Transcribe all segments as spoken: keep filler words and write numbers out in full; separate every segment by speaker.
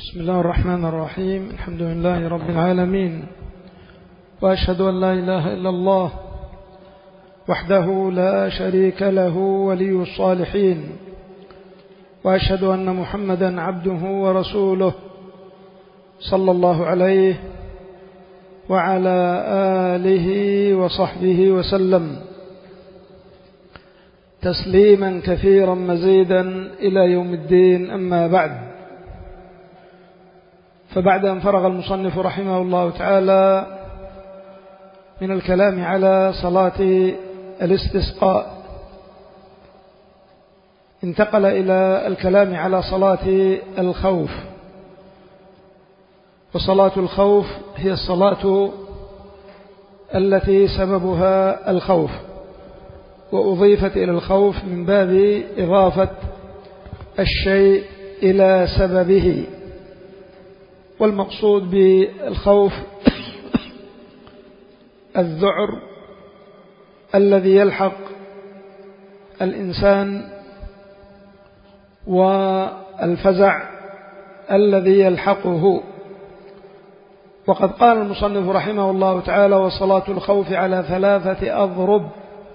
Speaker 1: بسم الله الرحمن الرحيم. الحمد لله رب العالمين، وأشهد أن لا إله إلا الله وحده لا شريك له ولي الصالحين، وأشهد أن محمدا عبده ورسوله صلى الله عليه وعلى آله وصحبه وسلم تسليما كثيرا مزيدا إلى يوم الدين. أما بعد، فبعد أن فرغ المصنف رحمه الله تعالى من الكلام على صلاة الاستسقاء، انتقل إلى الكلام على صلاة الخوف. وصلاة الخوف هي الصلاة التي سببها الخوف، وأضيفت إلى الخوف من باب إضافة الشيء إلى سببه. والمقصود بالخوف الذعر الذي يلحق الإنسان، والفزع الذي يلحقه. وقد قال المصنف رحمه الله تعالى: وصلاة الخوف على ثلاثة أضرب،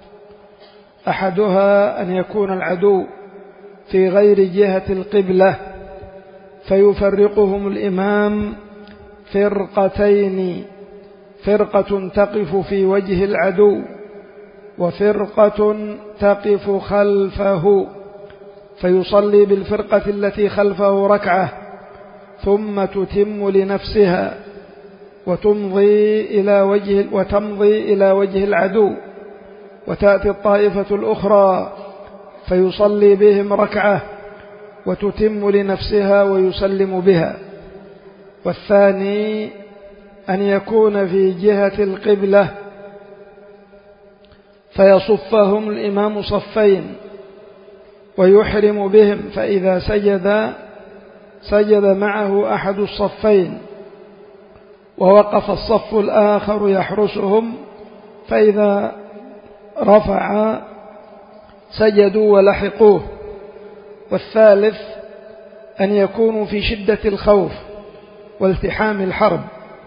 Speaker 1: أحدها أن يكون العدو في غير جهة القبلة فيفرقهم الإمام فرقتين، فرقة تقف في وجه العدو وفرقة تقف خلفه، فيصلي بالفرقة التي خلفه ركعة ثم تتم لنفسها وتمضي إلى وجه وتمضي إلى وجه العدو، وتأتي الطائفة الأخرى فيصلي بهم ركعة وتتم لنفسها ويسلم بها. والثاني أن يكون في جهة القبلة فيصفهم الإمام صفين ويحرم بهم، فإذا سجد سجد معه أحد الصفين، ووقف الصف الآخر يحرسهم، فإذا رفع سجدوا ولحقوه. والثالث أن يكونوا في شدة الخوف والتحام الحرب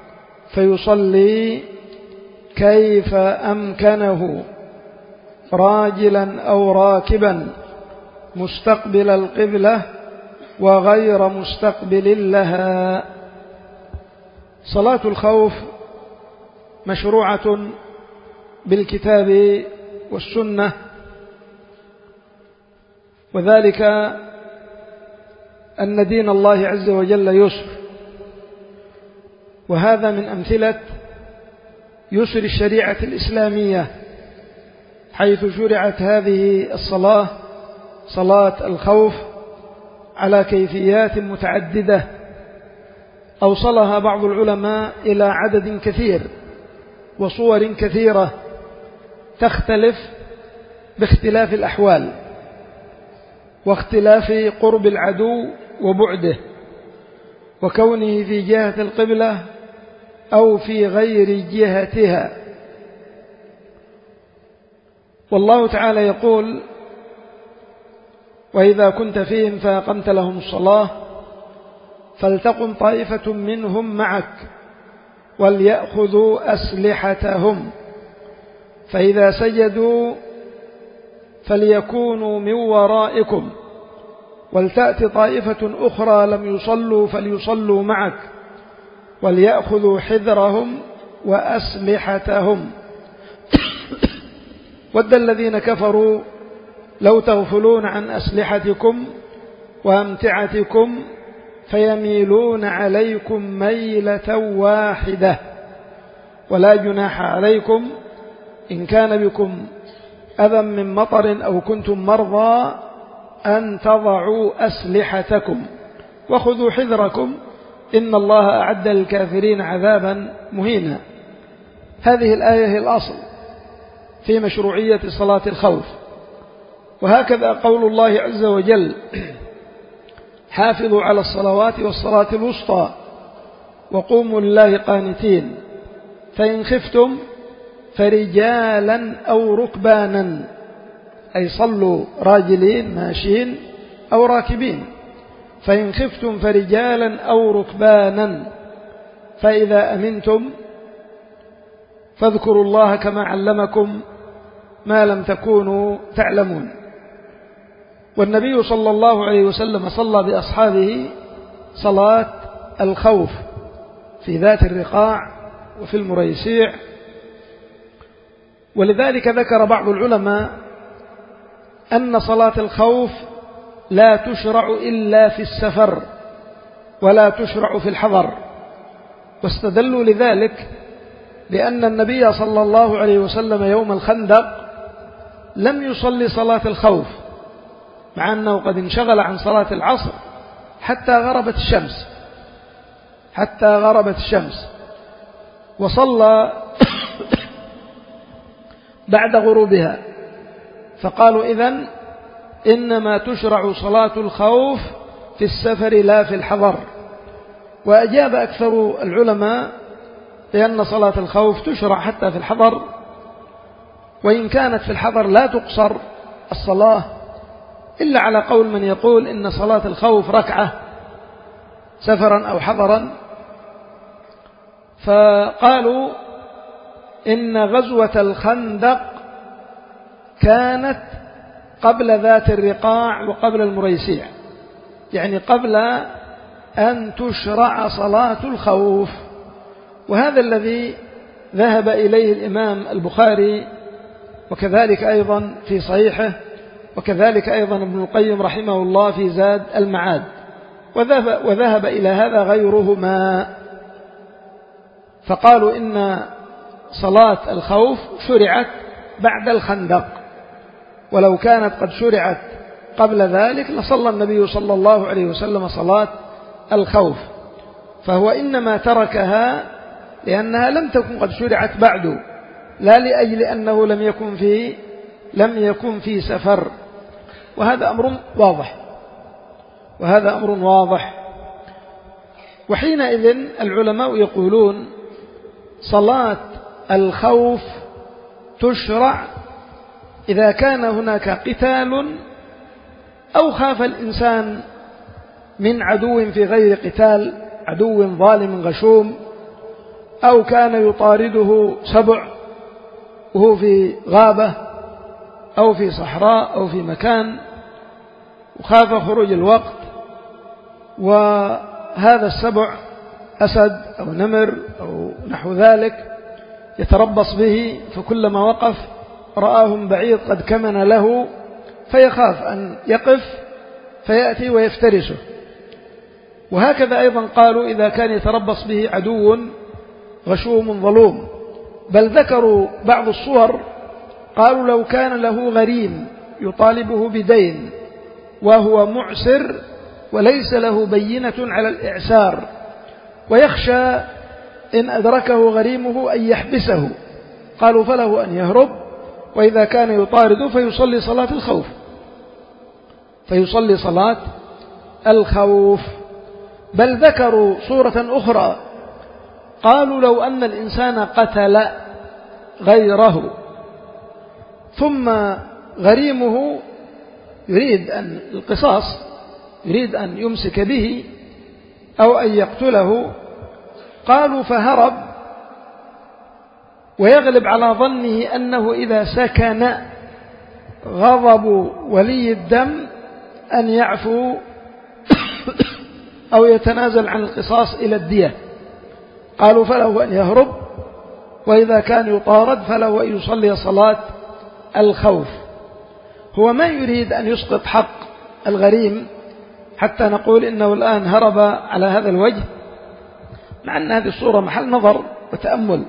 Speaker 1: فيصلي كيف أمكنه راجلا أو راكبا مستقبل القبلة وغير مستقبل لها. صلاة الخوف مشروعة بالكتاب والسنة، وذلك أن دين الله عز وجل يسر، وهذا من أمثلة يسر الشريعة الإسلامية، حيث شرعت هذه الصلاة صلاة الخوف على كيفيات متعددة أوصلها بعض العلماء إلى عدد كثير وصور كثيرة تختلف باختلاف الأحوال واختلاف قرب العدو وبعده، وكونه في جهة القبلة أو في غير جهتها. والله تعالى يقول: وإذا كنت فيهم فأقمت لهم الصلاة فلتقم طائفة منهم معك وليأخذوا أسلحتهم، فإذا سجدوا فليكونوا من ورائكم ولتأتي طائفة أخرى لم يصلوا فليصلوا معك وليأخذوا حذرهم وأسلحتهم. ود الذين كفروا لو تغفلون عن أسلحتكم وأمتعتكم فيميلون عليكم ميلة واحدة، ولا جناح عليكم إن كان بكم أذى من مطر أو كنتم مرضى أن تضعوا أسلحتكم وخذوا حذركم إن الله أعد للكافرين عذابا مهينا. هذه الآية هي الأصل في مشروعية صلاة الخوف. وهكذا قول الله عز وجل: حافظوا على الصلوات والصلاة الوسطى وقوموا لله قانتين، فإن خفتم فرجالا أو ركبانا، أي صلوا راجلين ماشيين أو راكبين. فإن خفتم فرجالا أو ركبانا فإذا أمنتم فاذكروا الله كما علمكم ما لم تكونوا تعلمون. والنبي صلى الله عليه وسلم صلى بأصحابه صلاة الخوف في ذات الرقاع وفي المريسيع. ولذلك ذكر بعض العلماء أن صلاة الخوف لا تشرع إلا في السفر ولا تشرع في الحضر، واستدلوا لذلك لأن النبي صلى الله عليه وسلم يوم الخندق لم يصلي صلاة الخوف، مع أنه قد انشغل عن صلاة العصر حتى غربت الشمس حتى غربت الشمس وصلى بعد غروبها. فقالوا إذن إنما تشرع صلاة الخوف في السفر لا في الحضر. وأجاب أكثر العلماء بأن صلاة الخوف تشرع حتى في الحضر، وإن كانت في الحضر لا تقصر الصلاة إلا على قول من يقول إن صلاة الخوف ركعة سفرا أو حضرا. فقالوا إن غزوة الخندق كانت قبل ذات الرقاع وقبل المريسيع، يعني قبل أن تشرع صلاة الخوف. وهذا الذي ذهب إليه الإمام البخاري، وكذلك أيضا في صحيحه، وكذلك أيضا ابن القيم رحمه الله في زاد المعاد، وذهب, وذهب إلى هذا غيرهما. فقالوا إن صلاة الخوف شرعت بعد الخندق، ولو كانت قد شرعت قبل ذلك لصلى النبي صلى الله عليه وسلم صلاة الخوف، فهو إنما تركها لأنها لم تكن قد شرعت بعد، لا لأجل أنه لم يكن في لم يكن في سفر. وهذا أمر واضح وهذا أمر واضح وحينئذ العلماء يقولون صلاة الخوف تشرع إذا كان هناك قتال أو خاف الإنسان من عدو في غير قتال، عدو ظالم غشوم، أو كان يطارده سبع وهو في غابة أو في صحراء أو في مكان وخاف خروج الوقت، وهذا السبع أسد أو نمر أو نحو ذلك يتربص به، فكلما وقف رآهم بعيد قد كمن له فيخاف أن يقف فيأتي ويفترسه. وهكذا أيضا قالوا إذا كان يتربص به عدو غشوم ظلوم، بل ذكروا بعض الصور قالوا لو كان له غريم يطالبه بدين وهو معسر وليس له بينة على الإعسار ويخشى إن أدركه غريمه أن يحبسه، قالوا فله أن يهرب، وإذا كان يطارد فيصلي صلاة الخوف فيصلي صلاة الخوف. بل ذكروا صورة أخرى قالوا لو أن الإنسان قتل غيره ثم غريمه يريد أن القصاص يريد أن يمسك به أو أن يقتله، قالوا فهرب ويغلب على ظنه أنه إذا سكن غضب ولي الدم أن يعفو أو يتنازل عن القصاص إلى الدية، قالوا فله أن يهرب، وإذا كان يطارد فله أن يصلي صلاة الخوف. هو ما يريد أن يسقط حق الغريم حتى نقول إنه الآن هرب على هذا الوجه، مع أن هذه الصورة محل نظر وتأمل.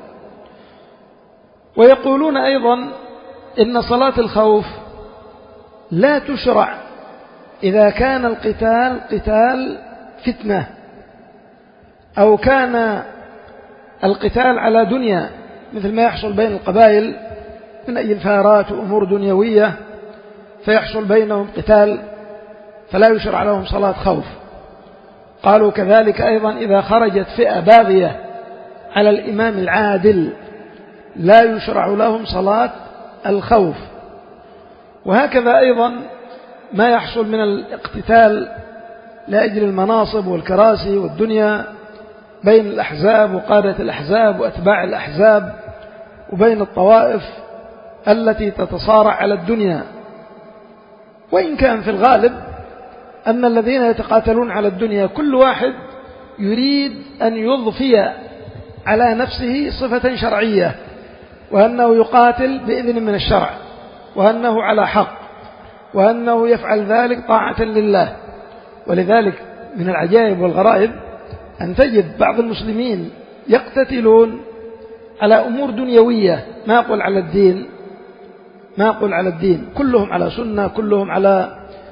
Speaker 1: ويقولون أيضا إن صلاة الخوف لا تشرع إذا كان القتال قتال فتنة أو كان القتال على دنيا مثل ما يحصل بين القبائل من أي الفارات وأمور دنيوية فيحصل بينهم قتال فلا يشرع لهم صلاة خوف. قالوا كذلك أيضا إذا خرجت فئة باغية على الإمام العادل لا يشرع لهم صلاة الخوف. وهكذا أيضا ما يحصل من الاقتتال لأجل المناصب والكراسي والدنيا بين الأحزاب وقادة الأحزاب وأتباع الأحزاب وبين الطوائف التي تتصارع على الدنيا. وإن كان في الغالب أن الذين يتقاتلون على الدنيا كل واحد يريد أن يضفي على نفسه صفة شرعية، وأنه يقاتل بإذن من الشرع، وأنه على حق، وأنه يفعل ذلك طاعة لله. ولذلك من العجائب والغرائب أن تجد بعض المسلمين يقتتلون على أمور دنيوية، ما أقول على الدين، ما أقول على الدين، كلهم على سنة، كلهم على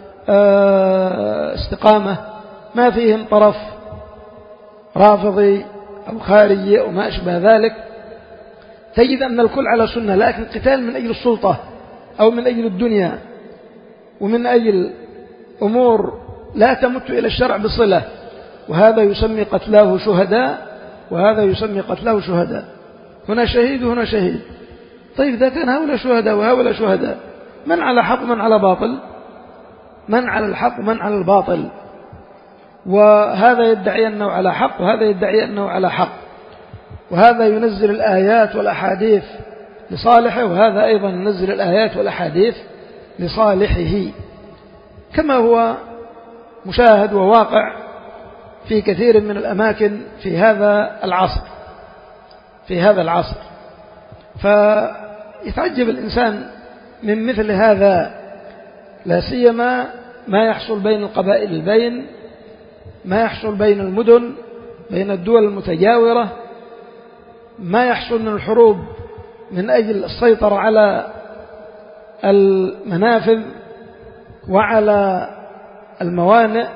Speaker 1: استقامة، ما فيهم طرف رافضي أو خارجي أو ما أشبه ذلك. تجد أن الكل على سنة، لكن قتال من أجل السلطة أو من أجل الدنيا ومن أجل أمور لا تمت إلى الشرع بصلة، وهذا يسمي قتلاه شهداء وهذا يسمي قتلاه شهداء، هنا شهيد وهنا شهيد. طيب إذا كان هؤلاء شهداء وهؤلاء شهداء، من على حق من على باطل؟ من على الحق ومن على الباطل؟ وهذا يدعي أنه على حق وهذا يدعي أنه على حق، وهذا ينزل الآيات والأحاديث لصالحه وهذا أيضا ينزل الآيات والأحاديث لصالحه، كما هو مشاهد وواقع في كثير من الأماكن في هذا العصر في هذا العصر فيتعجب الإنسان من مثل هذا، لا سيما ما يحصل بين القبائل البين، ما يحصل بين المدن، بين الدول المتجاورة، ما يحصل من الحروب من أجل السيطرة على المنافذ وعلى الموانئ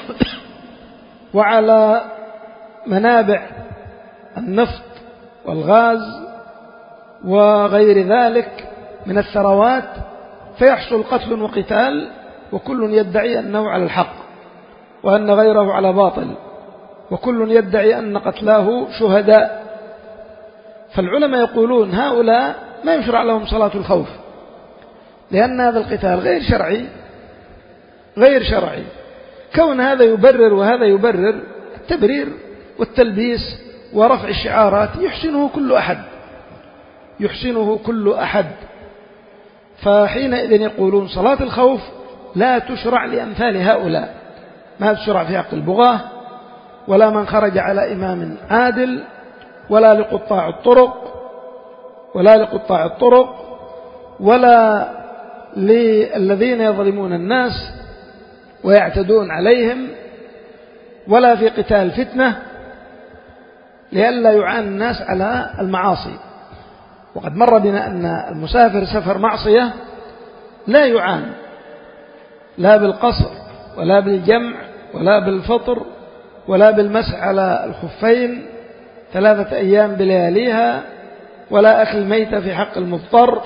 Speaker 1: وعلى منابع النفط والغاز وغير ذلك من الثروات، فيحصل قتل وقتال وكل يدعي أنه على الحق وأن غيره على باطل، وكل يدعي أن قتلاه شهداء. فالعلماء يقولون هؤلاء ما يشرع لهم صلاة الخوف، لأن هذا القتال غير شرعي غير شرعي. كون هذا يبرر وهذا يبرر، التبرير والتلبيس ورفع الشعارات يحسنه كل أحد يحسنه كل أحد فحينئذ يقولون صلاة الخوف لا تشرع لأمثال هؤلاء، ما تشرع في حق البغاة ولا من خرج على إمام عادل ولا لقطاع الطرق ولا لقطاع الطرق ولا للذين يظلمون الناس ويعتدون عليهم، ولا في قتال فتنة لئلا يعان الناس على المعاصي. وقد مر بنا أن المسافر سفر معصية لا يعان لا بالقصر ولا بالجمع ولا بالفطر ولا بالمسح على الخفين ثلاثة أيام بلياليها ولا أكل ميتة في حق المضطر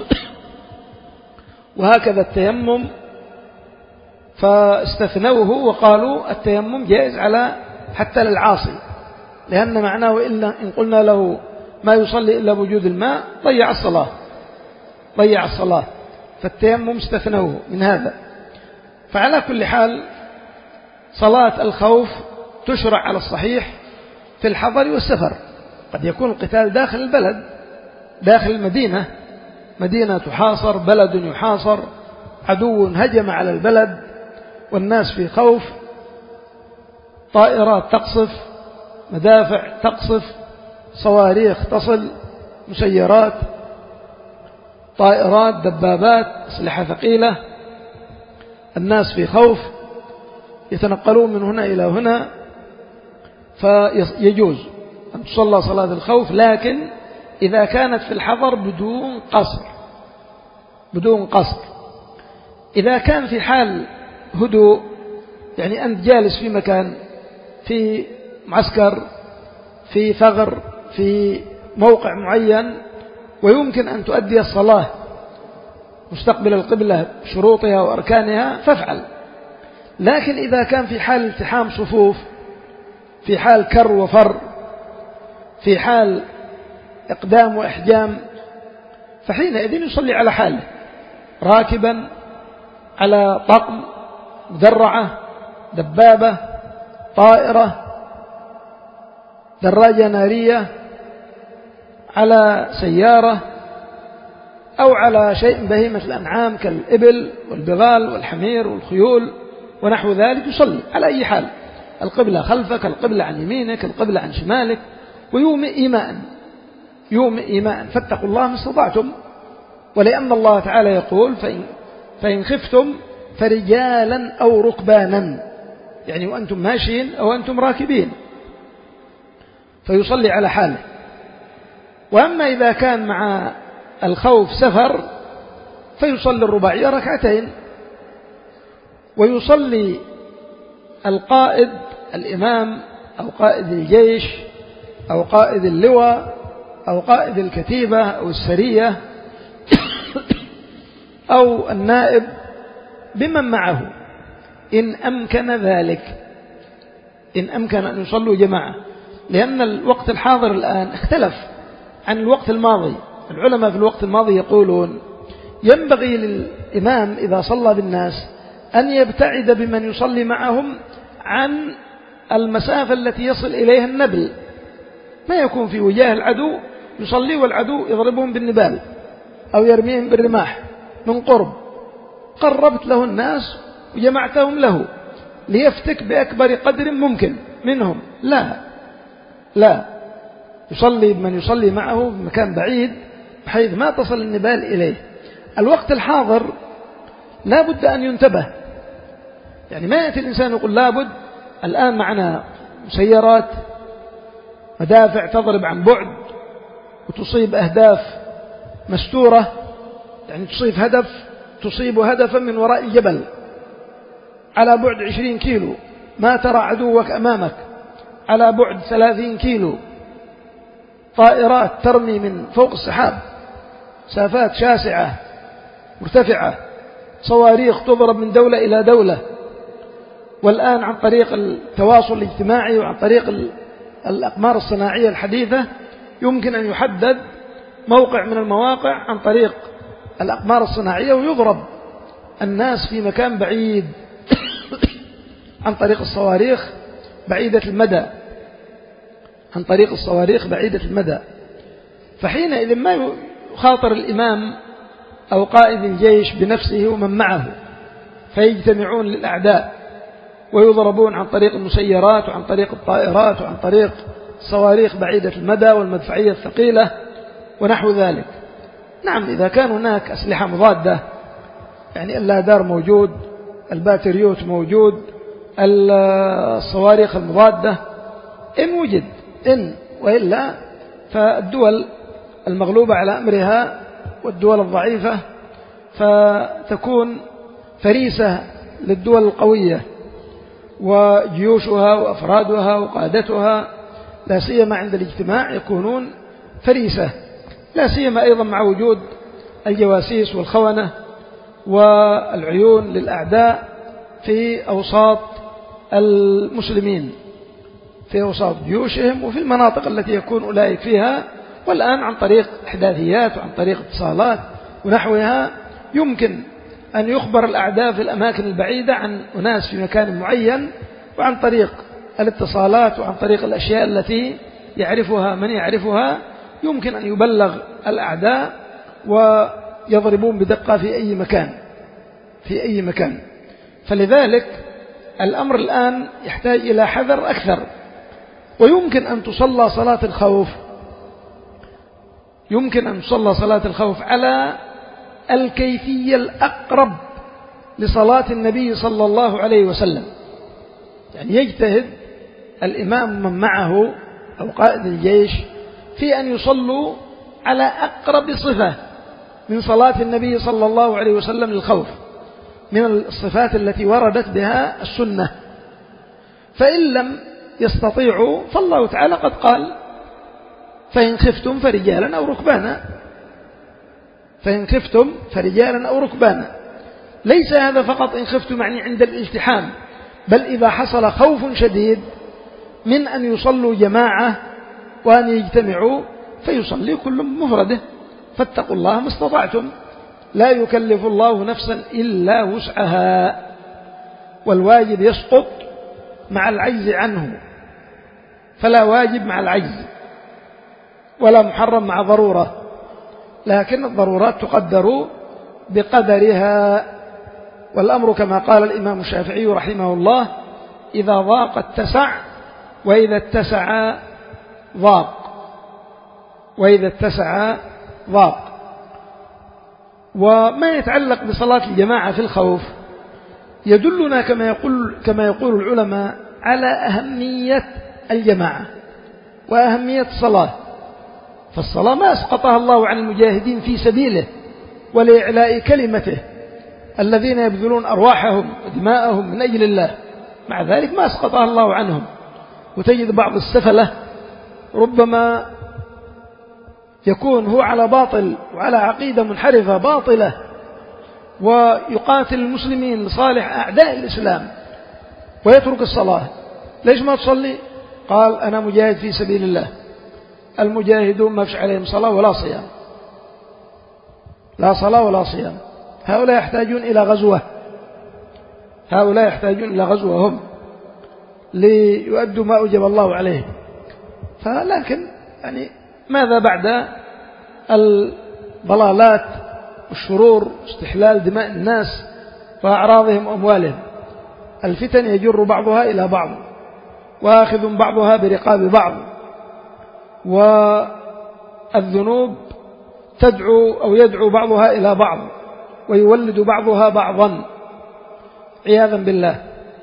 Speaker 1: وهكذا التيمم. فاستثنوه وقالوا التيمم جائز على حتى للعاصي، لأن معناه إلا إن قلنا له ما يصلي إلا بوجود الماء ضيع الصلاة ضيع الصلاة فالتيمم استثنوه من هذا. فعلى كل حال صلاة الخوف تشرع على الصحيح في الحضر والسفر. قد يكون القتال داخل البلد، داخل المدينة، مدينة تحاصر، بلد يحاصر، عدو هجم على البلد والناس في خوف، طائرات تقصف، مدافع تقصف، صواريخ تصل، مسيرات، طائرات، دبابات، أسلحة ثقيلة، الناس في خوف يتنقلون من هنا إلى هنا، فيجوز أن تصلى صلاة الخوف، لكن إذا كانت في الحضر بدون قصر بدون قصر. إذا كان في حال هدوء، يعني أنت جالس في مكان، في معسكر، في ثغر، في موقع معين، ويمكن أن تؤدي الصلاة مستقبل القبلة بشروطها وأركانها فافعل. لكن إذا كان في حال التحام صفوف، في حال كر وفر، في حال إقدام وإحجام، فحينئذ يصلي على حاله، راكبا على طقم، مدرعة، دبابة، طائرة، دراجة نارية، على سيارة، أو على شيء بهيمة الأنعام كالإبل والبغال والحمير والخيول ونحو ذلك، يصلي على أي حال، القبلة خلفك، القبلة عن يمينك، القبلة عن شمالك، ويومئ إيماء يومئ إيماء فاتقوا الله ما استطعتم. ولأن الله تعالى يقول فإن, فإن خفتم فرجالا أو ركبانا، يعني وأنتم ماشيين أو أنتم راكبين، فيصلي على حاله. وأما إذا كان مع الخوف سفر فيصلي الرباعية ركعتين. ويصلي القائد الإمام أو قائد الجيش أو قائد اللواء أو قائد الكتيبة أو السرية أو النائب بمن معه إن أمكن ذلك، إن أمكن أن يصلوا جماعة، لأن الوقت الحاضر الآن اختلف عن الوقت الماضي. العلماء في الوقت الماضي يقولون ينبغي للإمام إذا صلى بالناس أن يبتعد بمن يصلي معهم عن المسافة التي يصل إليها النبل، ما يكون في وجاه العدو يصلي والعدو يضربهم بالنبال أو يرميهم بالرماح من قرب، قربت له الناس وجمعتهم له ليفتك بأكبر قدر ممكن منهم. لا لا يصلي بمن يصلي معه بمكان بعيد بحيث ما تصل النبال إليه. الوقت الحاضر لا بد أن ينتبه، يعني ما يأتي الإنسان يقول لابد الآن معنا مسيرات مدافع تضرب عن بعد وتصيب أهداف مستورة، يعني تصيب هدف تصيب هدفا من وراء الجبل على بعد عشرين كيلو، ما ترى عدوك أمامك، على بعد ثلاثين كيلو، طائرات ترمي من فوق السحاب، مسافات شاسعة مرتفعة، صواريخ تضرب من دولة إلى دولة. والآن عن طريق التواصل الاجتماعي وعن طريق الأقمار الصناعية الحديثة يمكن أن يحدد موقع من المواقع عن طريق الأقمار الصناعية ويضرب الناس في مكان بعيد عن طريق الصواريخ بعيدة المدى، عن طريق الصواريخ بعيدة المدى. فحينئذ ما يخاطر الإمام أو قائد الجيش بنفسه ومن معه فيجتمعون للأعداء ويضربون عن طريق المسيرات وعن طريق الطائرات وعن طريق الصواريخ بعيدة المدى والمدفعية الثقيلة ونحو ذلك. نعم إذا كان هناك أسلحة مضادة، يعني اللادار موجود، الباتريوت موجود، الصواريخ المضادة إن وجد، إن وإلا فالدول المغلوبة على أمرها والدول الضعيفة فتكون فريسة للدول القوية وجيوشها وأفرادها وقادتها، لا سيما عند الاجتماع يكونون فريسة، لا سيما أيضا مع وجود الجواسيس والخونة والعيون للأعداء في أوساط المسلمين، في أوساط جيوشهم وفي المناطق التي يكون أولئك فيها. والآن عن طريق إحداثيات وعن طريق اتصالات ونحوها يمكن أن يخبر الأعداء في الأماكن البعيدة عن أناس في مكان معين، وعن طريق الاتصالات وعن طريق الأشياء التي يعرفها من يعرفها يمكن أن يبلغ الأعداء ويضربون بدقة في أي مكان في أي مكان. فلذلك الأمر الآن يحتاج إلى حذر أكثر. ويمكن أن تصلى صلاة الخوف يمكن أن تصلى صلاة الخوف على الكيفية الأقرب لصلاة النبي صلى الله عليه وسلم، يعني يجتهد الإمام من معه أو قائد الجيش في أن يصلوا على أقرب صفة من صلاة النبي صلى الله عليه وسلم للخوف من الصفات التي وردت بها السنة. فإن لم يستطيعوا فالله تعالى قد قال فإن خفتم فرجالا أو ركبانا، فإن خفتم فرجالا أو ركبانا. ليس هذا فقط إن خفتم يعني عند الالتحام، بل إذا حصل خوف شديد من أن يصلوا جماعة وأن يجتمعوا فيصلي كل مفرده. فاتقوا الله ما استطعتم، لا يكلف الله نفسا إلا وسعها، والواجب يسقط مع العجز عنه، فلا واجب مع العجز ولا محرم مع ضرورة، لكن الضرورات تقدر بقدرها. والأمر كما قال الإمام الشافعي رحمه الله: إذا ضاق اتسع، وإذا اتسع ضاق، وإذا اتسع ضاق. وما يتعلق بصلاة الجماعة في الخوف يدلنا كما يقول, كما يقول العلماء على أهمية الجماعة وأهمية الصلاة. فالصلاة ما أسقطها الله عن المجاهدين في سبيله ولإعلاء كلمته الذين يبذلون أرواحهم ودماءهم من أجل الله، مع ذلك ما أسقطها الله عنهم. وتجد بعض السفلة ربما يكون هو على باطل وعلى عقيدة منحرفة باطلة ويقاتل المسلمين لصالح أعداء الإسلام ويترك الصلاة. ليش ما تصلي؟ قال: أنا مجاهد في سبيل الله. المجاهدون ما فيش عليهم صلاة ولا صيام، لا صلاة ولا صيام. هؤلاء يحتاجون إلى غزوة، هؤلاء يحتاجون إلى غزوة هم ليؤدوا ما أوجب الله عليهم. فلكن يعني ماذا بعد الضلالات والشرور واستحلال دماء الناس وأعراضهم وأموالهم؟ الفتن يجر بعضها إلى بعض، وآخذ بعضها برقاب بعض، والذنوب تدعو أو يدعو بعضها إلى بعض، ويولد بعضها بعضا عياذا بالله.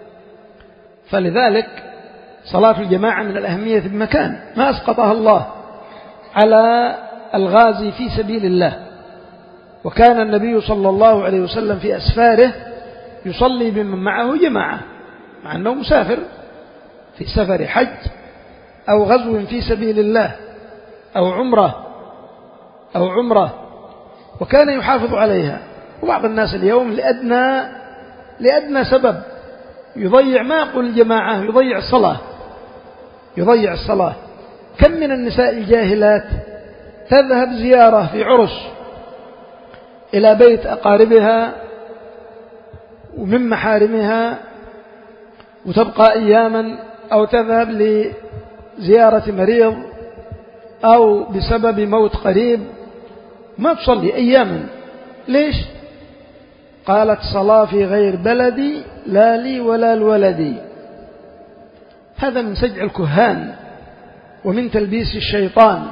Speaker 1: فلذلك صلاة الجماعة من الأهمية بمكان ما أسقطها الله على الغازي في سبيل الله. وكان النبي صلى الله عليه وسلم في أسفاره يصلي بمن معه جماعة، مع أنه مسافر في سفر حج أو غزو في سبيل الله أو عمرة أو عمرة، وكان يحافظ عليها. وبعض الناس اليوم لأدنى لأدنى سبب يضيع، ما أقول الجماعة، يضيع الصلاة، يضيع الصلاة. كم من النساء الجاهلات تذهب زيارة في عرس إلى بيت أقاربها ومن محارمها وتبقى أياما، أو تذهب لزيارة مريض أو بسبب موت قريب ما تصلي أياما. ليش؟ قالت: صلاة في غير بلدي لا لي ولا لولدي. هذا من سجع الكهان ومن تلبيس الشيطان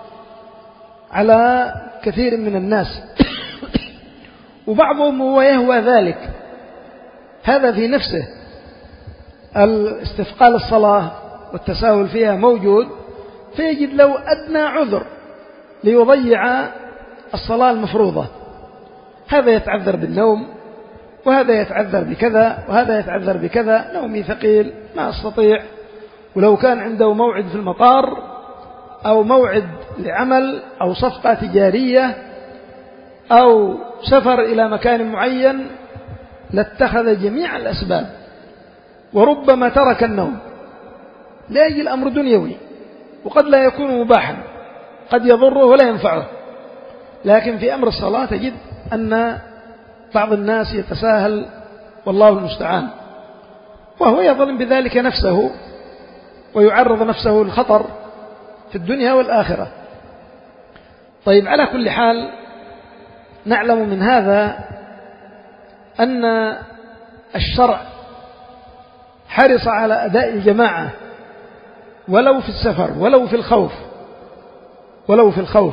Speaker 1: على كثير من الناس. وبعضهم هو يهوى ذلك، هذا في نفسه الاستثقال الصلاة والتساهل فيها موجود، فيجد له أدنى عذر ليضيع الصلاة المفروضة. هذا يتعذر بالنوم، وهذا يتعذر بكذا، وهذا يتعذر بكذا، نومي ثقيل ما أستطيع. ولو كان عنده موعد في المطار أو موعد لعمل أو صفقة تجارية أو سفر إلى مكان معين لاتخذ جميع الأسباب، وربما ترك النوم لأجل أمر دنيوي، وقد لا يكون مباحا، قد يضره ولا ينفعه. لكن في أمر الصلاة تجد أن بعض الناس يتساهل، والله المستعان، وهو يظلم بذلك نفسه ويعرض نفسه للخطر في الدنيا والآخرة. طيب، على كل حال نعلم من هذا أن الشرع حرص على أداء الجماعة ولو في السفر ولو في الخوف ولو في الخوف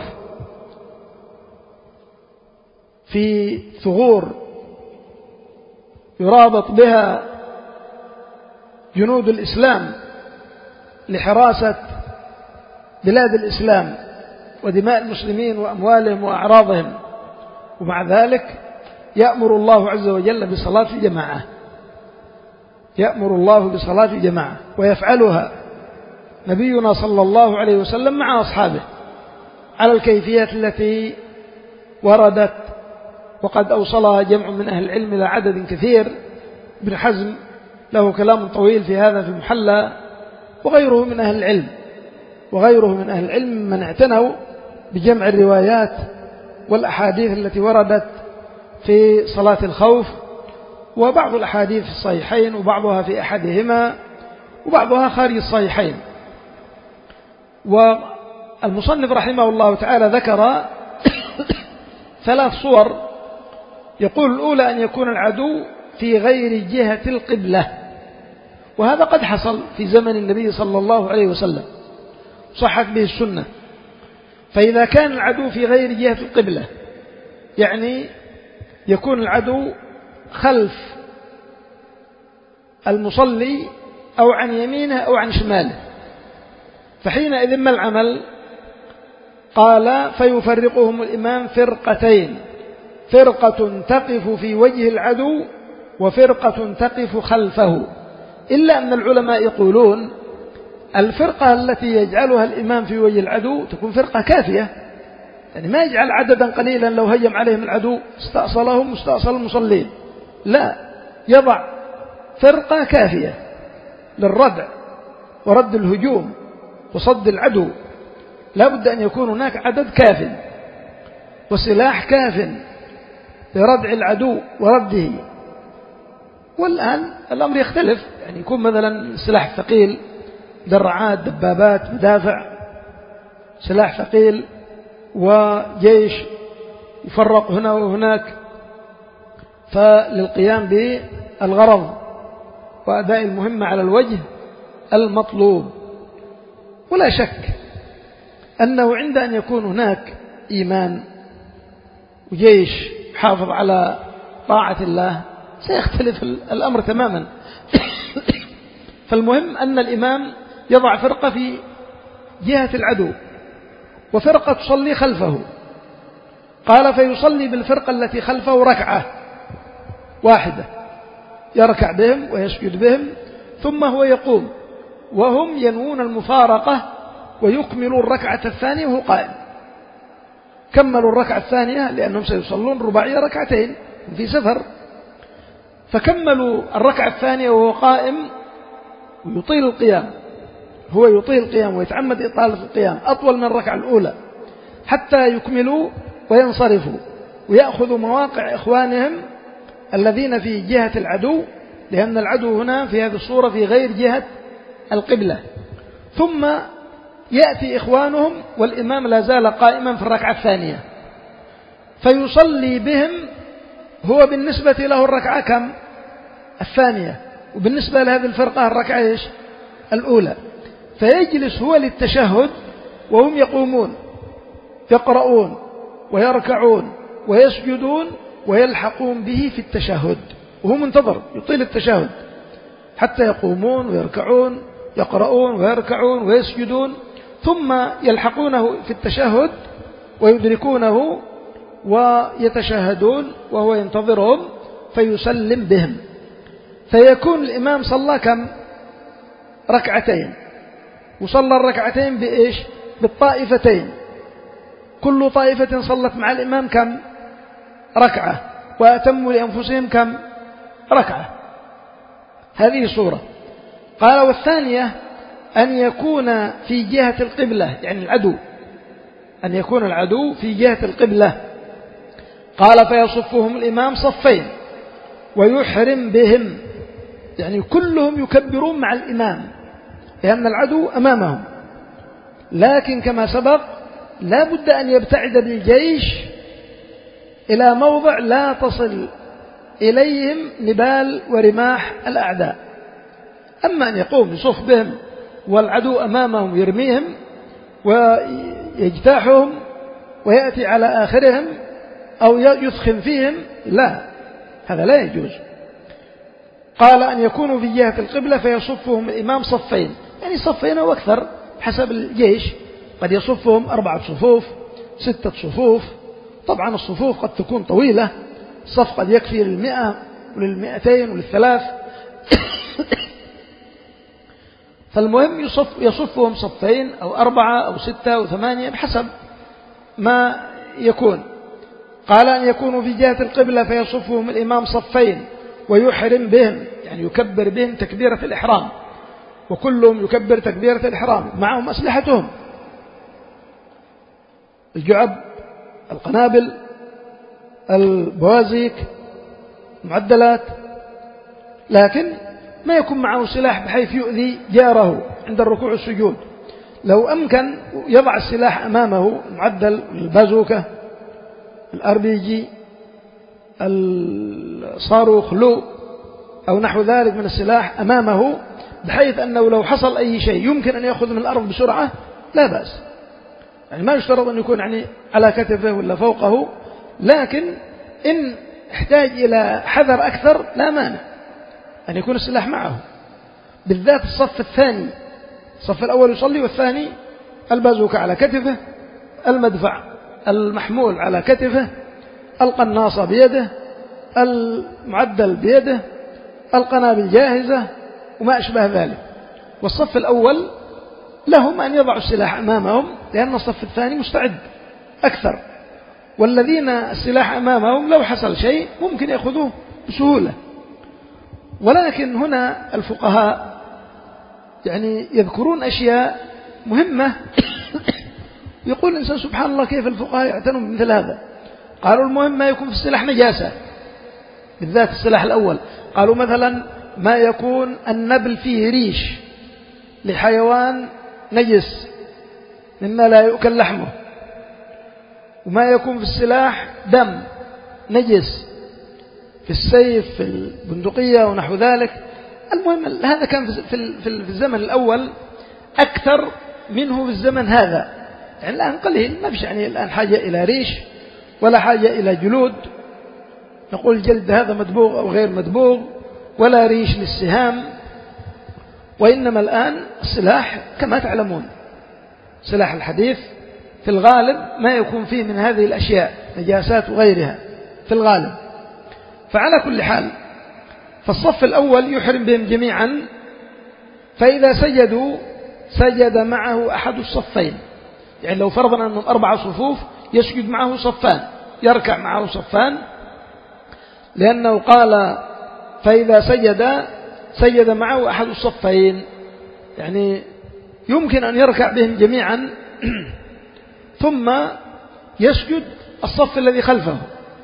Speaker 1: في ثغور يرابط بها جنود الإسلام لحراسة بلاد الإسلام ودماء المسلمين وأموالهم وأعراضهم. ومع ذلك يأمر الله عز وجل بصلاة الجماعة، يأمر الله بصلاة الجماعة ويفعلها نبينا صلى الله عليه وسلم مع أصحابه على الكيفية التي وردت، وقد أوصلها جمع من أهل العلم إلى عدد كثير. ابن حزم له كلام طويل في هذا في المحلى، وغيره من أهل العلم وغيره من أهل العلم من اعتنوا بجمع الروايات والأحاديث التي وردت في صلاة الخوف، وبعض الأحاديث في الصحيحين وبعضها في أحدهما، وبعضها خارج الصحيحين. والمصنف رحمه الله تعالى ذكر ثلاث صور، يقول الأولى أن يكون العدو في غير جهة القبلة، وهذا قد حصل في زمن النبي صلى الله عليه وسلم صحت به السنة. فإذا كان العدو في غير جهة القبلة يعني يكون العدو خلف المصلي أو عن يمينه أو عن شماله، فحينئذ ما العمل؟ قال فيفرقهم الإمام فرقتين، فرقة تقف في وجه العدو وفرقة تقف خلفه. إلا أن العلماء يقولون الفرقة التي يجعلها الإمام في وجه العدو تكون فرقة كافية، يعني ما يجعل عددا قليلا لو هجم عليهم العدو استأصلهم استأصل المصلين، لا، يضع فرقة كافية للردع ورد الهجوم وصد العدو. لا بد أن يكون هناك عدد كاف وسلاح كاف لردع العدو ورده. والآن الأمر يختلف، يعني يكون مثلا سلاح ثقيل، درعات، دبابات، مدافع، سلاح ثقيل وجيش يفرق هنا وهناك، فللقيام بالغرض وأداء المهمة على الوجه المطلوب. ولا شك أنه عند أن يكون هناك إيمان وجيش حافظ على طاعة الله سيختلف الأمر تماما. فالمهم أن الإمام يضع فرقة في جهة العدو وفرقة تصلي خلفه. قال فيصلي بالفرقة التي خلفه ركعة واحدة، يركع بهم ويسجد بهم، ثم هو يقوم وهم ينوون المفارقة ويكملوا الركعة الثانية وهو قائم. كملوا الركعة الثانية لأنهم سيصلون رباعية ركعتين في سفر، فكملوا الركعة الثانية وهو قائم ويطيل القيام، هو يطيل القيام ويتعمد إطالة القيام أطول من الركعة الأولى حتى يكملوا وينصرفوا ويأخذوا مواقع إخوانهم الذين في جهة العدو، لأن العدو هنا في هذه الصورة في غير جهة القبلة. ثم يأتي إخوانهم والإمام لا زال قائما في الركعة الثانية، فيصلي بهم هو بالنسبة له الركعة كم؟ الثانية، وبالنسبة لهذه الفرقة الركعة إيش؟ الأولى. فيجلس هو للتشهد وهم يقومون يقرؤون ويركعون ويسجدون ويلحقون به في التشهد، وهو منتظر يطيل التشهد حتى يقومون ويركعون يقرؤون ويركعون ويسجدون، ثم يلحقونه في التشهد ويدركونه ويتشهدون وهو ينتظرهم فيسلم بهم. فيكون الإمام صلى كم؟ ركعتين، وصلى الركعتين بإيش؟ بالطائفتين، كل طائفة صلت مع الإمام كم؟ ركعة، وأتموا لأنفسهم كم؟ ركعة. هذه صورة. قال والثانية أن يكون في جهة القبلة، يعني العدو، أن يكون العدو في جهة القبلة. قال فيصفهم الإمام صفين ويحرم بهم، يعني كلهم يكبرون مع الإمام لأن العدو أمامهم، لكن كما سبق لا بد أن يبتعد بالجيش إلى موضع لا تصل إليهم نبال ورماح الأعداء. أما أن يقوم يصف بهم والعدو أمامهم يرميهم ويجتاحهم ويأتي على آخرهم أو يثخن فيهم، لا، هذا لا يجوز. قال أن يكونوا في جهة القبلة فيصفهم الإمام صفين، يعني صفين أو أكثر حسب الجيش، قد يصفهم أربعة صفوف ستة صفوف، طبعا الصفوف قد تكون طويلة، الصف قد يكفي للمئة وللمئتين وللثلاث. فالمهم يصف يصفهم صفين أو أربعة أو ستة أو ثمانية بحسب ما يكون. قال أن يكونوا في جهة القبلة فيصفهم الإمام صفين ويحرم بهم، يعني يكبر بهم تكبيرة الإحرام، وكلهم يكبر تكبيرة الإحرام، معهم أسلحتهم، الجعب، القنابل، البوازيك، المعدلات، لكن ما يكون معه سلاح بحيث يؤذي جاره عند الركوع والسجود. لو أمكن يضع السلاح أمامه معدل البازوكة، الار بي جي، الصاروخ لو أو نحو ذلك من السلاح أمامه، بحيث أنه لو حصل أي شيء يمكن أن يأخذ من الأرض بسرعة، لا بأس. يعني ما يشترط أن يكون يعني على كتفه ولا فوقه، لكن إن احتاج إلى حذر أكثر لا مانع أن يكون السلاح معه، بالذات الصف الثاني. الصف الأول يصلي والثاني البازوكة على كتفه، المدفع المحمول على كتفه، القناصة بيده، المعدل بيده، القنابل جاهزة وما أشبه ذلك. والصف الأول لهم أن يضعوا السلاح أمامهم، لأن الصف الثاني مستعد أكثر، والذين السلاح أمامهم لو حصل شيء ممكن يأخذوه بسهولة. ولكن هنا الفقهاء يعني يذكرون أشياء مهمة يقول الإنسان سبحان الله كيف الفقهاء يعتنون بمثل هذا. قالوا المهم ما يكون في السلاح نجاسة، بالذات السلاح الأول. قالوا مثلا ما يكون النبل فيه ريش لحيوان نجس مما لا يؤكل لحمه، وما يكون في السلاح دم نجس في السيف في البندقية ونحو ذلك. المهم هذا كان في الزمن الأول أكثر منه في الزمن هذا. يعني الآن قليل، ما فيش يعني الآن حاجة إلى ريش ولا حاجة إلى جلود نقول الجلد هذا مدبوغ أو غير مدبوغ، ولا ريش للسهام. وإنما الآن السلاح كما تعلمون سلاح الحديث في الغالب ما يكون فيه من هذه الأشياء نجاسات وغيرها في الغالب. فعلى كل حال فالصف الأول يحرم بهم جميعا، فإذا سجدوا سجد معه أحد الصفين. يعني لو فرضنا أنهم أربع صفوف يسجد معه صفان، يركع معه صفان، لأنه قال فإذا سجد سجد معه أحد الصفين، يعني يمكن أن يركع بهم جميعا ثم يسجد الصف الذي خلفه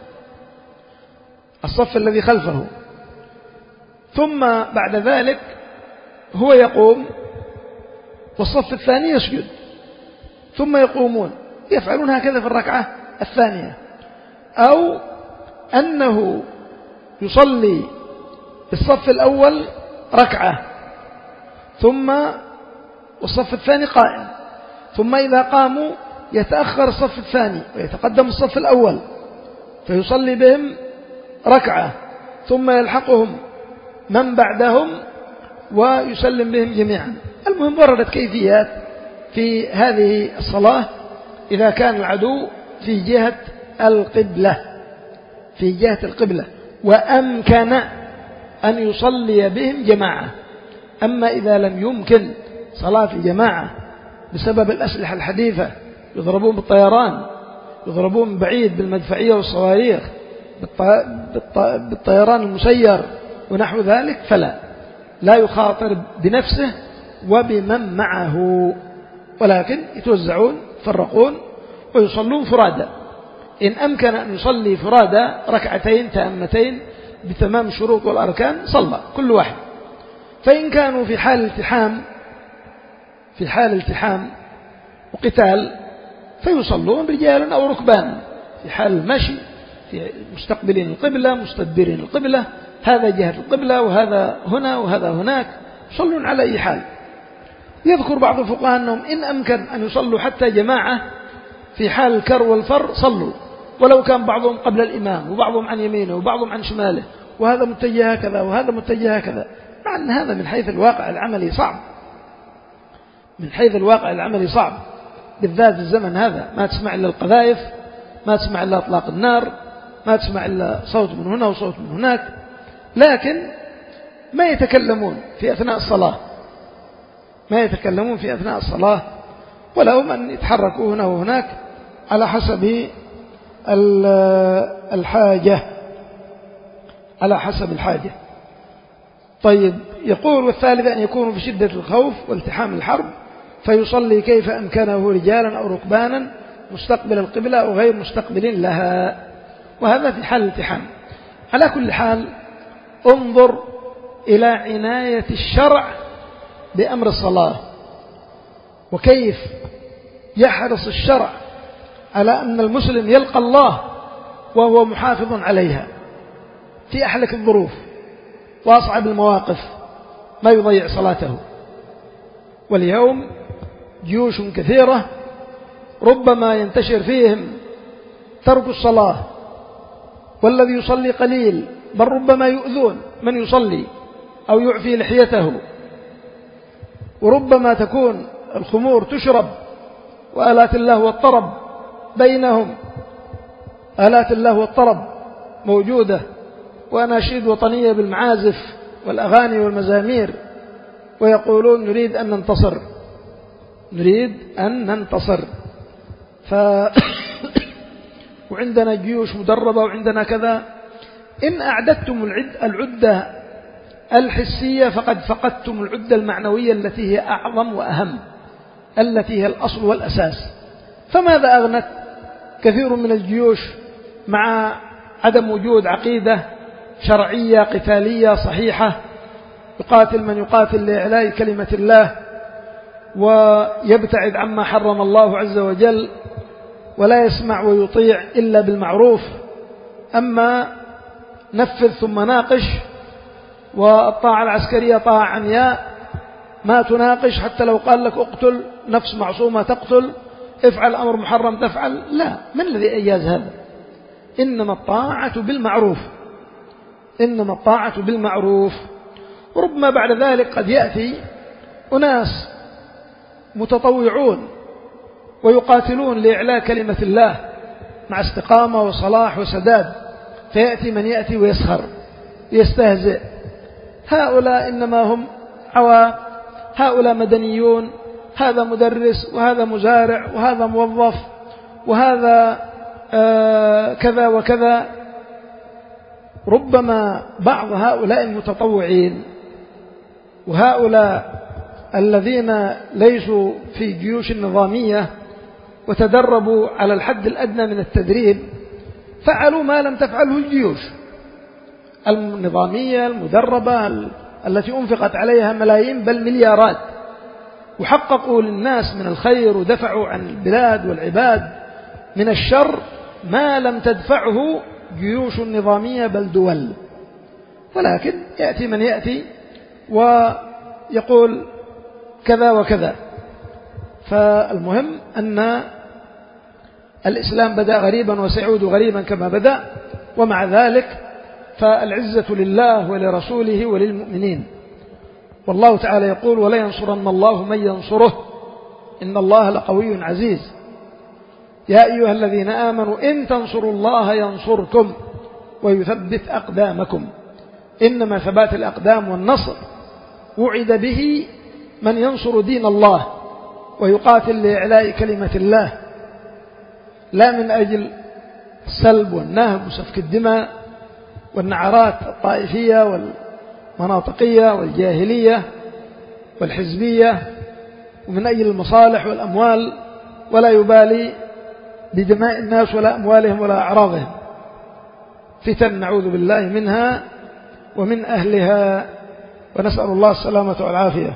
Speaker 1: الصف الذي خلفه ثم بعد ذلك هو يقوم والصف الثاني يسجد ثم يقومون، يفعلون هكذا في الركعة الثانية. أو أنه يصلي الصف الأول ركعة ثم والصف الثاني قائم، ثم إذا قاموا يتأخر الصف الثاني ويتقدم الصف الأول فيصلي بهم ركعة ثم يلحقهم من بعدهم ويسلم بهم جميعا. المهم وردت كيفيات في هذه الصلاة إذا كان العدو في جهة القبلة في جهة القبلة وأمكن أن يصلي بهم جماعة. أما إذا لم يمكن صلاة الجماعة بسبب الأسلحة الحديثة، يضربون بالطيران، يضربون من بعيد بالمدفعية والصواريخ، بالطيران المسير ونحو ذلك، فلا لا يخاطر بنفسه وبمن معه، ولكن يتوزعون يفرقون ويصلون فرادى. إن أمكن أن يصلي فرادى ركعتين تامتين بتمام الشروط والأركان صلى كل واحد. فإن كانوا في حال التحام في حال التحام وقتال فيصلون رجال أو ركبان في حال المشي، في مستقبلين القبلة مستدبرين القبلة، هذا جهة القبلة وهذا هنا وهذا هناك، يصلون على أي حال. يذكر بعض الفقهاء أنهم إن أمكن أن يصلوا حتى جماعة في حال الكر والفر صلوا، ولو كان بعضهم قبل الإمام وبعضهم عن يمينه وبعضهم عن شماله، وهذا متجه هكذا وهذا متجه هكذا، مع أن هذا من حيث الواقع العملي صعب من حيث الواقع العملي صعب بالذات الزمن هذا. ما تسمع إلا القذائف، ما تسمع إلا أطلاق النار، ما تسمع إلا صوت من هنا وصوت من هناك، لكن ما يتكلمون في أثناء الصلاة ما يتكلمون في أثناء الصلاة ولهم أن يتحركوا هنا وهناك على حسب الحاجة على حسب الحاجة. طيب، يقول والثالث أن يكونوا في شدة الخوف والتحام الحرب فيصلي كيف أمكنه رجالا أو ركبانا مستقبل القبلة أو غير مستقبل لها، وهذا في حال الالتحام. على كل حال انظر إلى عناية الشرع بأمر الصلاة، وكيف يحرص الشرع على أن المسلم يلقى الله وهو محافظ عليها في أحلك الظروف وأصعب المواقف، ما يضيع صلاته. واليوم جيوش كثيرة ربما ينتشر فيهم ترك الصلاة، والذي يصلي قليل، بل ربما يؤذون من يصلي أو يعفي لحيته، وربما تكون الخمور تشرب وآلات الله والطرب بينهم، آلات الله والطرب موجودة، وأناشيد وطنية بالمعازف والأغاني والمزامير، ويقولون نريد أن ننتصر، نريد أن ننتصر. ف وعندنا جيوش مدربة وعندنا كذا. إن أعددتم العد العدة الحسية فقد فقدتم العدة المعنوية التي هي أعظم وأهم، التي هي الأصل والأساس. فماذا أغنت كثير من الجيوش مع عدم وجود عقيدة شرعية قتالية صحيحة، يقاتل من يقاتل لإعلاء كلمة الله ويبتعد عما حرم الله عز وجل، ولا يسمع ويطيع إلا بالمعروف، أما نفذ ثم ناقش، والطاعة العسكرية طاعة عمياء، ما تناقش، حتى لو قال لك اقتل نفس معصومة تقتل، افعل أمر محرم تفعل، لا، من الذي أجاز هذا؟ إنما الطاعة بالمعروف، إنما الطاعة بالمعروف. وربما بعد ذلك قد يأتي أناس متطوعون ويقاتلون لإعلاء كلمة الله مع استقامة وصلاح وسداد، فيأتي من يأتي ويسخر يستهزئ، هؤلاء إنما هم عوام، هؤلاء مدنيون، هذا مدرس وهذا مزارع وهذا موظف وهذا آه كذا وكذا. ربما بعض هؤلاء المتطوعين وهؤلاء الذين ليسوا في جيوش نظامية وتدربوا على الحد الأدنى من التدريب فعلوا ما لم تفعله الجيوش النظامية المدربة التي أنفقت عليها ملايين بل مليارات، وحققوا للناس من الخير ودفعوا عن البلاد والعباد من الشر ما لم تدفعه جيوش نظامية بل دول. ولكن يأتي من يأتي ويقول كذا وكذا. فالمهم أن الإسلام بدأ غريبا وسيعود غريبا كما بدأ، ومع ذلك فالعزة لله ولرسوله وللمؤمنين. والله تعالى يقول ولا ينصرن الله من ينصره إن الله لقوي عزيز. يا أيها الذين آمنوا إن تنصروا الله ينصركم ويثبت أقدامكم. إنما ثبات الأقدام والنصر وعد به من ينصر دين الله ويقاتل لإعلاء كلمة الله، لا من أجل السلب والنهب وسفك الدماء والنعرات الطائفية والمناطقية والجاهلية والحزبية ومن أجل المصالح والأموال، ولا يبالي بدماء الناس ولا أموالهم ولا أعراضهم، فتن نعوذ بالله منها ومن أهلها، ونسأل الله السلامة والعافية.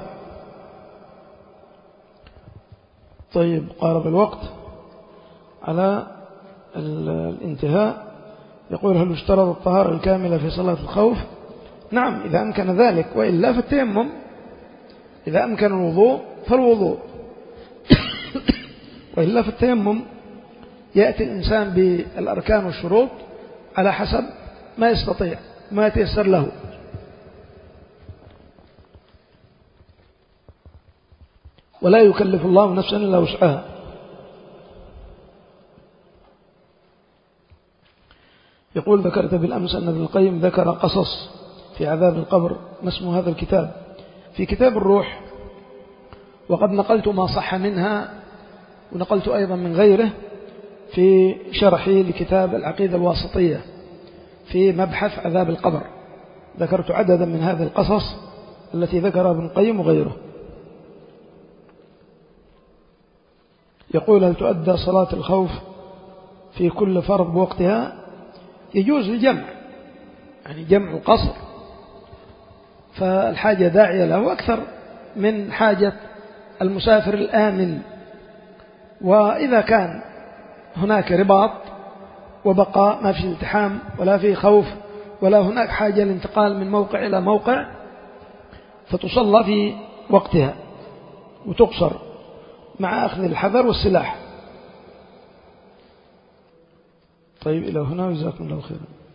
Speaker 1: طيب، قارب الوقت على الانتهاء. يقول هل اشترط الطهارة الكاملة في صلاة الخوف؟ نعم إذا أمكن ذلك، وإلا فالتيمم. إذا أمكن الوضوء فالوضوء وإلا فالتيمم. يأتي الإنسان بالأركان والشروط على حسب ما يستطيع ما يتيسر له. ولا يكلف الله نفسا إلا وسعها. يقول ذكرت بالأمس أن ابن القيم ذكر قصص في عذاب القبر، ما اسم هذا الكتاب؟ في كتاب الروح، وقد نقلت ما صح منها ونقلت أيضا من غيره في شرحي لكتاب العقيدة الواسطية في مبحث عذاب القبر، ذكرت عددا من هذه القصص التي ذكرها ابن القيم وغيره. يقول هل تؤدى صلاة الخوف في كل فرض بوقتها؟ يجوز الجمع، يعني جمع قصر فالحاجة داعية له أكثر من حاجة المسافر الآمن. وإذا كان هناك رباط وبقاء، ما في التحام ولا في خوف ولا هناك حاجة للانتقال من موقع إلى موقع، فتصلى في وقتها وتقصر مع أخذ الحذر والسلاح. طيب إلى هنا، وجزاكم الله خيرا.